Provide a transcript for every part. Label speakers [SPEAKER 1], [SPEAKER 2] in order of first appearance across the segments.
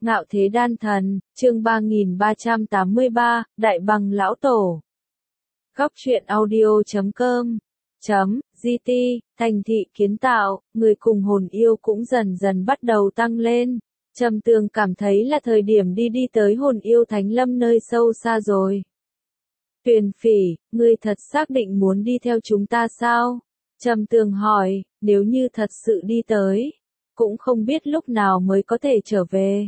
[SPEAKER 1] Ngạo thế đan thần, chương 3383, Đại bằng lão tổ. Góc truyện audio.com .gt, thành thị kiến tạo, người cùng hồn yêu cũng dần dần bắt đầu tăng lên. Trầm Tường cảm thấy là thời điểm đi tới hồn yêu thánh lâm nơi sâu xa rồi. Tuyền Phỉ, ngươi thật xác định muốn đi theo chúng ta sao? Trầm Tường hỏi, nếu như thật sự đi tới, cũng không biết lúc nào mới có thể trở về.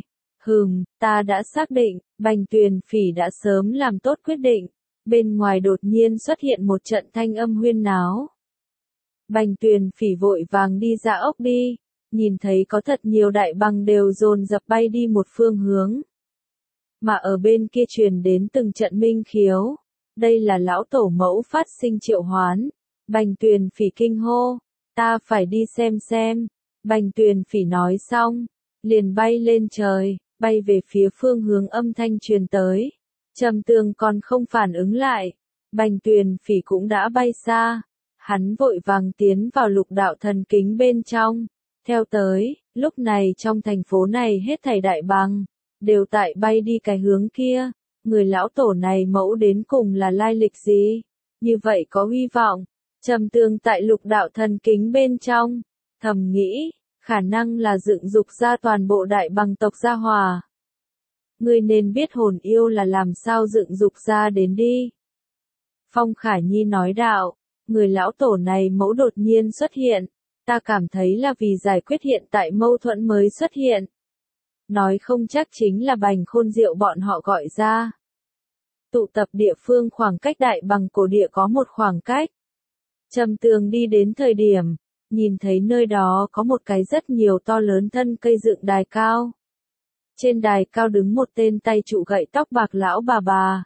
[SPEAKER 1] Ta đã xác định, Bành Tuyền Phỉ đã sớm làm tốt quyết định. Bên ngoài đột nhiên xuất hiện một trận thanh âm huyên náo. Bành Tuyền Phỉ vội vàng đi ra ốc đi, nhìn thấy có thật nhiều đại bằng đều dồn dập bay đi một phương hướng. Mà ở bên kia truyền đến từng trận minh khiếu. Đây là lão tổ mẫu phát sinh triệu hoán. Bành Tuyền Phỉ kinh hô, ta phải đi xem. Bành Tuyền Phỉ nói xong, liền bay lên trời, bay về phía phương hướng âm thanh truyền tới. Trầm Tường còn không phản ứng lại, Bành Tuyền Phỉ cũng đã bay xa. Hắn vội vàng tiến vào lục đạo thần kính bên trong. Theo tới, lúc này trong thành phố này hết thảy đại bằng đều tại bay đi cái hướng kia. Người lão tổ này mẫu đến cùng là lai lịch gì? Như vậy có hy vọng. Trầm Tường tại lục đạo thần kính bên trong, thầm nghĩ, khả năng là dựng dục ra toàn bộ đại bằng tộc gia hòa. Ngươi nên biết hồn yêu là làm sao dựng dục ra đến đi. Phong Khả Nhi nói đạo, người lão tổ này mẫu đột nhiên xuất hiện, ta cảm thấy là vì giải quyết hiện tại mâu thuẫn mới xuất hiện. Nói không chắc chính là Bành Khôn Diệu bọn họ gọi ra. Tụ tập địa phương khoảng cách đại bằng cổ địa có một khoảng cách. Trầm Tường đi đến thời điểm, nhìn thấy nơi đó có một cái rất nhiều to lớn thân cây dựng đài cao. Trên đài cao đứng một tên tay trụ gậy tóc bạc lão bà.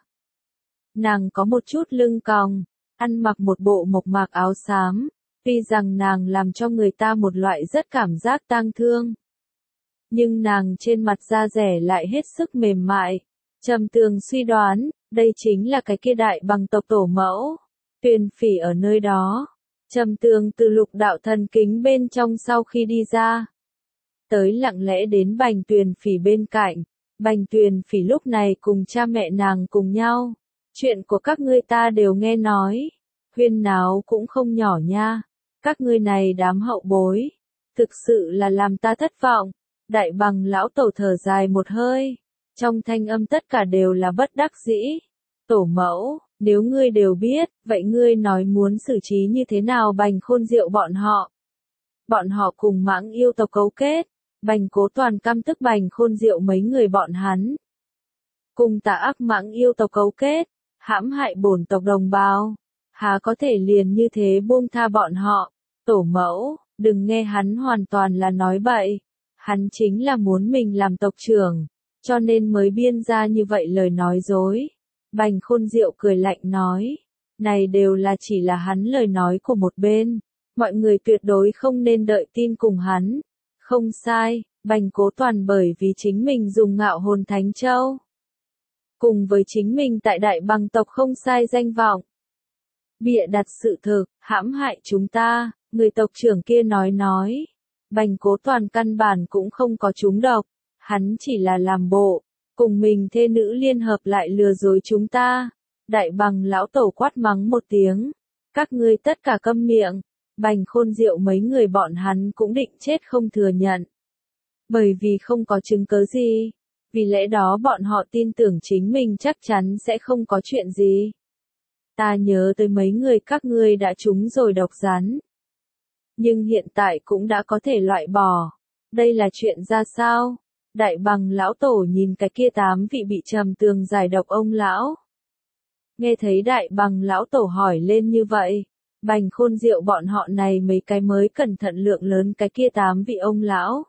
[SPEAKER 1] Nàng có một chút lưng còng, ăn mặc một bộ mộc mạc áo xám, tuy rằng nàng làm cho người ta một loại rất cảm giác tang thương. Nhưng nàng trên mặt da rẻ lại hết sức mềm mại. Trầm Tường suy đoán, đây chính là cái kia đại bằng tộc tổ mẫu. Tuyền Phỉ ở nơi đó. Trầm Tường từ lục đạo thần kính bên trong sau khi đi ra, tới lặng lẽ đến Bành Tuyền Phỉ bên cạnh. Bành Tuyền Phỉ lúc này cùng cha mẹ nàng cùng nhau. Chuyện của các ngươi ta đều nghe nói. Huyên náo cũng không nhỏ nha. Các ngươi này đám hậu bối. Thực sự là làm ta thất vọng. Đại bằng lão tổ thở dài một hơi. Trong thanh âm tất cả đều là bất đắc dĩ. Tổ mẫu, nếu ngươi đều biết, vậy ngươi nói muốn xử trí như thế nào Bành Khôn Diệu bọn họ? Bọn họ cùng mãng yêu tộc cấu kết. Bành Cố Toàn căm tức Bành Khôn Diệu mấy người bọn hắn. Cùng tà ác mãng yêu tộc cấu kết, hãm hại bổn tộc đồng bào. Há có thể liền như thế buông tha bọn họ? Tổ mẫu, đừng nghe hắn hoàn toàn là nói bậy. Hắn chính là muốn mình làm tộc trưởng, cho nên mới biên ra như vậy lời nói dối. Bành Khôn Diệu cười lạnh nói, này đều là chỉ là hắn lời nói của một bên. Mọi người tuyệt đối không nên đợi tin cùng hắn. Không sai, Bành Cố Toàn bởi vì chính mình dùng ngạo hồn thánh châu. Cùng với chính mình tại đại bằng tộc không sai danh vọng. Bịa đặt sự thực, hãm hại chúng ta, người tộc trưởng kia nói. Bành Cố Toàn căn bản cũng không có trúng độc, hắn chỉ là làm bộ, cùng mình thê nữ liên hợp lại lừa dối chúng ta. Đại bằng lão tổ quát mắng một tiếng, các ngươi tất cả câm miệng. Bành Khôn Diệu mấy người bọn hắn cũng định chết không thừa nhận. Bởi vì không có chứng cớ gì, vì lẽ đó bọn họ tin tưởng chính mình chắc chắn sẽ không có chuyện gì. Ta nhớ tới mấy người các ngươi đã trúng rồi độc rắn. Nhưng hiện tại cũng đã có thể loại bỏ. Đây là chuyện ra sao? Đại bằng lão tổ nhìn cái kia 8 vị bị Trầm Tường giải độc ông lão. Nghe thấy đại bằng lão tổ hỏi lên như vậy, Bành Khôn Diệu bọn họ này mấy cái mới cẩn thận lượng lớn cái kia 8 vị ông lão.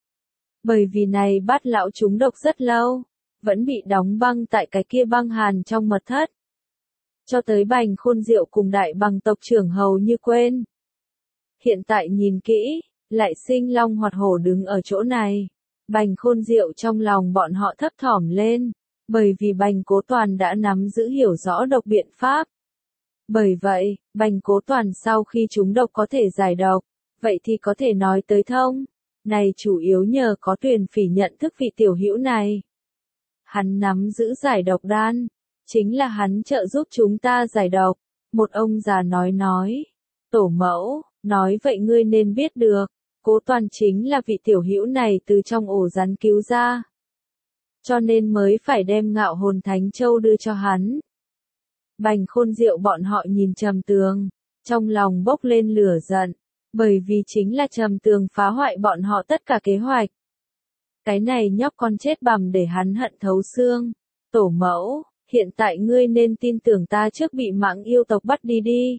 [SPEAKER 1] Bởi vì này Bát lão trúng độc rất lâu, vẫn bị đóng băng tại cái kia băng hàn trong mật thất. Cho tới Bành Khôn Diệu cùng đại bằng tộc trưởng hầu như quên. Hiện tại nhìn kỹ, lại sinh long hoạt hổ đứng ở chỗ này. Bành Khôn Diệu trong lòng bọn họ thấp thỏm lên, bởi vì Bành Cố Toàn đã nắm giữ hiểu rõ độc biện pháp. Bởi vậy, Bành Cố Toàn sau khi trúng độc có thể giải độc, vậy thì có thể nói tới thông. Này chủ yếu nhờ có Tuyền Phỉ nhận thức vị tiểu hữu này. Hắn nắm giữ giải độc đan, chính là hắn trợ giúp chúng ta giải độc. Một ông già nói. Tổ mẫu, nói vậy ngươi nên biết được, Cố Toàn chính là vị tiểu hữu này từ trong ổ rắn cứu ra. Cho nên mới phải đem Ngạo Hồn Thánh Châu đưa cho hắn. Bành Khôn Diệu bọn họ nhìn Trầm Tường, trong lòng bốc lên lửa giận, bởi vì chính là Trầm Tường phá hoại bọn họ tất cả kế hoạch. Cái này nhóc con chết bằm để hắn hận thấu xương. Tổ mẫu, hiện tại ngươi nên tin tưởng ta trước bị mãng yêu tộc bắt đi.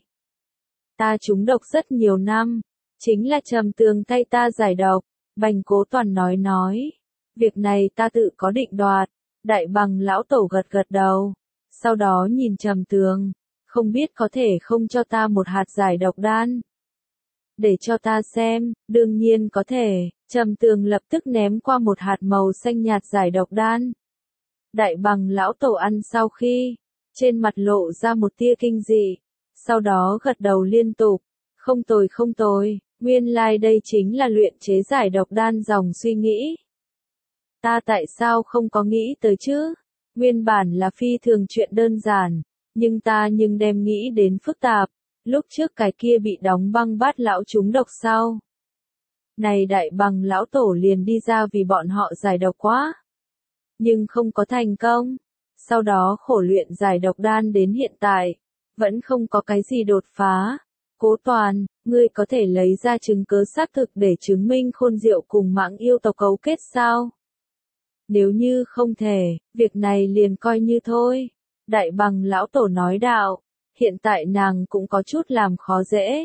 [SPEAKER 1] Ta trúng độc rất nhiều năm, chính là Trầm Tường thay ta giải độc. Bành Cố Toàn nói. Việc này ta tự có định đoạt. Đại Bằng lão tổ gật đầu. Sau đó nhìn Trầm Tường, không biết có thể không cho ta một hạt giải độc đan. Để cho ta xem, đương nhiên có thể. Trầm Tường lập tức ném qua một hạt màu xanh nhạt giải độc đan. Đại Bằng lão tổ ăn sau khi, trên mặt lộ ra một tia kinh dị, sau đó gật đầu liên tục. Không tồi, nguyên lai đây chính là luyện chế giải độc đan dòng suy nghĩ. Ta tại sao không có nghĩ tới chứ? Nguyên bản là phi thường chuyện đơn giản, nhưng ta đem nghĩ đến phức tạp. Lúc trước cái kia bị đóng băng bát lão trúng độc sau. Này Đại Bằng lão tổ liền đi ra vì bọn họ giải độc quá. Nhưng không có thành công. Sau đó khổ luyện giải độc đan đến hiện tại, vẫn không có cái gì đột phá. Cố Toàn, ngươi có thể lấy ra chứng cứ xác thực để chứng minh Khôn Diệu cùng mãng yêu tộc cấu kết sao? Nếu như không thể, việc này liền coi như thôi. Đại Bằng lão tổ nói đạo, hiện tại nàng cũng có chút làm khó dễ.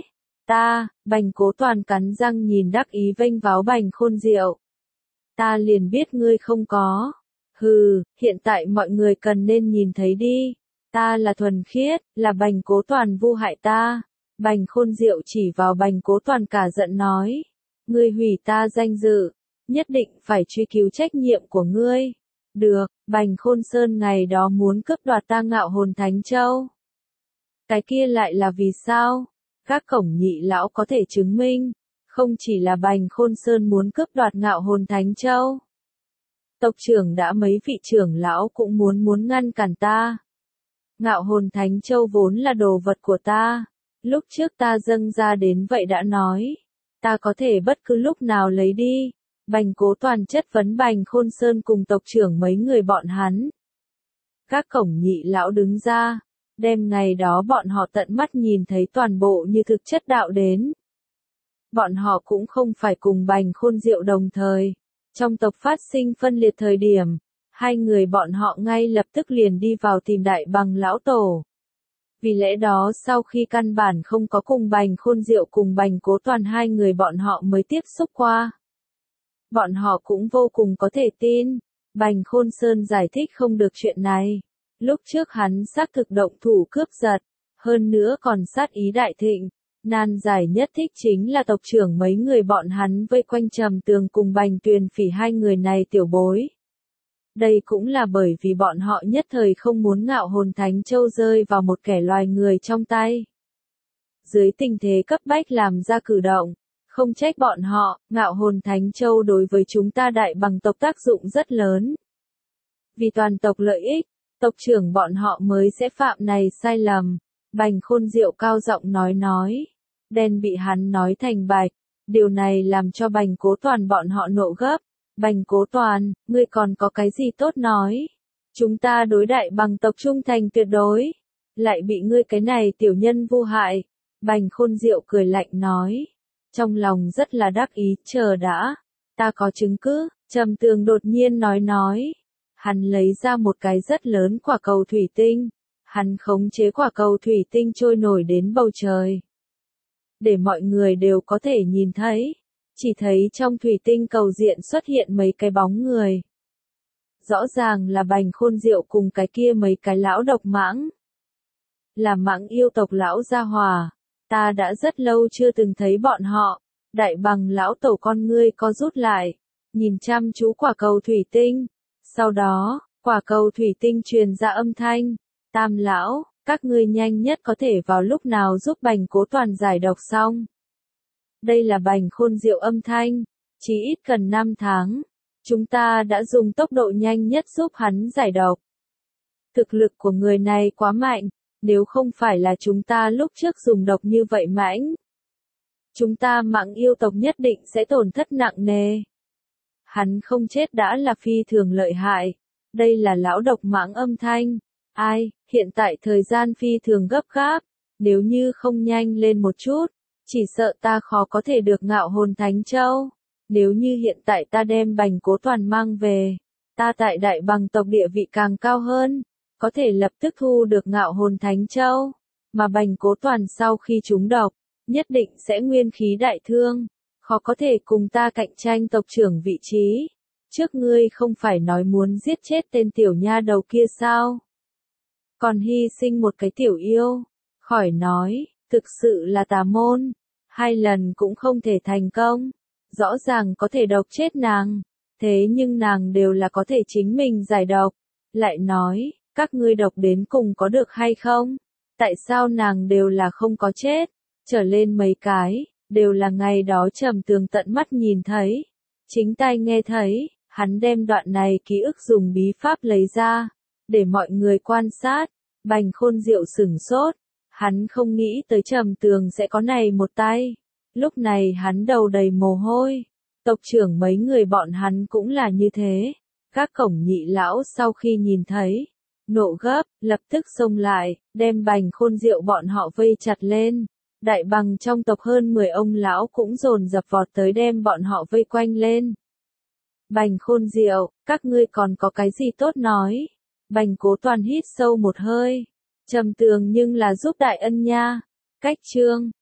[SPEAKER 1] Bành Cố Toàn cắn răng nhìn đắc ý vênh váo Bành Khôn Diệu. Ta liền biết ngươi không có. Hừ, hiện tại mọi người cần nên nhìn thấy đi. Ta là thuần khiết, là Bành Cố Toàn vu hại ta. Bành Khôn Diệu chỉ vào Bành Cố Toàn cả giận nói. Ngươi hủy ta danh dự, nhất định phải truy cứu trách nhiệm của ngươi. Được, Bành Khôn Sơn ngày đó muốn cướp đoạt ta Ngạo Hồn Thánh Châu. Cái kia lại là vì sao? Các cổng nhị lão có thể chứng minh, không chỉ là Bành Khôn Sơn muốn cướp đoạt Ngạo Hồn Thánh Châu. Tộc trưởng đã mấy vị trưởng lão cũng muốn ngăn cản ta. Ngạo Hồn Thánh Châu vốn là đồ vật của ta. Lúc trước ta dâng ra đến vậy đã nói. Ta có thể bất cứ lúc nào lấy đi. Bành Cố Toàn chất vấn Bành Khôn Sơn cùng tộc trưởng mấy người bọn hắn. Các cổng nhị lão đứng ra. Đêm ngày đó bọn họ tận mắt nhìn thấy toàn bộ như thực chất đạo đến. Bọn họ cũng không phải cùng Bành Khôn Diệu đồng thời. Trong tộc phát sinh phân liệt thời điểm, hai người bọn họ ngay lập tức liền đi vào tìm Đại Bằng lão tổ. Vì lẽ đó sau khi căn bản không có cùng Bành Khôn Diệu cùng Bành Cố Toàn hai người bọn họ mới tiếp xúc qua. Bọn họ cũng vô cùng có thể tin. Bành Khôn Sơn giải thích không được chuyện này. Lúc trước hắn xác thực động thủ cướp giật, hơn nữa còn sát ý đại thịnh. Nan giải nhất thích chính là tộc trưởng mấy người bọn hắn vây quanh Trầm Tường cùng Bành Tuyền Phỉ hai người này tiểu bối. Đây cũng là bởi vì bọn họ nhất thời không muốn Ngạo Hồn Thánh Châu rơi vào một kẻ loài người trong tay. Dưới tình thế cấp bách làm ra cử động, không trách bọn họ, Ngạo Hồn Thánh Châu đối với chúng ta Đại Bằng tộc tác dụng rất lớn. Vì toàn tộc lợi ích, tộc trưởng bọn họ mới sẽ phạm này sai lầm. Bành Khôn Diệu cao giọng nói. Đen bị hắn nói thành bạch. Điều này làm cho Bành Cố Toàn bọn họ nộ gấp. Bành Cố Toàn, ngươi còn có cái gì tốt nói? Chúng ta đối Đại Bằng tộc trung thành tuyệt đối. Lại bị ngươi cái này tiểu nhân vu hại. Bành Khôn Diệu cười lạnh nói. Trong lòng rất là đắc ý, chờ đã. Ta có chứng cứ, Trầm Tường đột nhiên nói. Hắn lấy ra một cái rất lớn quả cầu thủy tinh. Hắn khống chế quả cầu thủy tinh trôi nổi đến bầu trời. Để mọi người đều có thể nhìn thấy. Chỉ thấy trong thủy tinh cầu diện xuất hiện mấy cái bóng người. Rõ ràng là Bành Khôn Diệu cùng cái kia mấy cái lão độc mãng. Là mãng yêu tộc lão gia hòa. Ta đã rất lâu chưa từng thấy bọn họ. Đại Bằng lão tổ con ngươi co rút lại. Nhìn chăm chú quả cầu thủy tinh. Sau đó, quả cầu thủy tinh truyền ra âm thanh. Tam lão, các ngươi nhanh nhất có thể vào lúc nào giúp Bành Cố Toàn giải độc xong. Đây là Bành Khôn Diệu âm thanh. Chỉ ít cần 5 tháng, chúng ta đã dùng tốc độ nhanh nhất giúp hắn giải độc. Thực lực của người này quá mạnh, nếu không phải là chúng ta lúc trước dùng độc như vậy mãnh, chúng ta Mãng yêu tộc nhất định sẽ tổn thất nặng nề. Hắn không chết đã là phi thường lợi hại. Đây là lão độc Mãng âm thanh. Ai, hiện tại thời gian phi thường gấp gáp, nếu như không nhanh lên một chút, chỉ sợ ta khó có thể được Ngạo Hồn Thánh Châu. Nếu như hiện tại ta đem Bành Cố Toàn mang về, ta tại Đại Bằng tộc địa vị càng cao hơn, có thể lập tức thu được Ngạo Hồn Thánh Châu, mà Bành Cố Toàn sau khi trúng độc, nhất định sẽ nguyên khí đại thương, khó có thể cùng ta cạnh tranh tộc trưởng vị trí. Trước ngươi không phải nói muốn giết chết tên tiểu nha đầu kia sao? Còn hy sinh một cái tiểu yêu, khỏi nói, thực sự là tà môn, 2 lần cũng không thể thành công, rõ ràng có thể độc chết nàng, thế nhưng nàng đều là có thể chính mình giải độc, lại nói, các ngươi độc đến cùng có được hay không? Tại sao nàng đều là không có chết, trở lên mấy cái, đều là ngày đó Trầm Tường tận mắt nhìn thấy, chính tai nghe thấy, hắn đem đoạn này ký ức dùng bí pháp lấy ra, để mọi người quan sát. Bành Khôn Diệu sửng sốt, hắn không nghĩ tới Trầm Tường sẽ có này một tay. Lúc này hắn đầu đầy mồ hôi, tộc trưởng mấy người bọn hắn cũng là như thế. Các cổng nhị lão sau khi nhìn thấy, nộ gấp, lập tức xông lại, đem Bành Khôn Diệu bọn họ vây chặt lên. Đại Bằng trong tộc hơn 10 ông lão cũng dồn dập vọt tới đem bọn họ vây quanh lên. Bành Khôn Diệu, các ngươi còn có cái gì tốt nói? Bành Cố Toàn hít sâu một hơi. Trầm Tường nhưng là giúp đại ân nha. Cách chương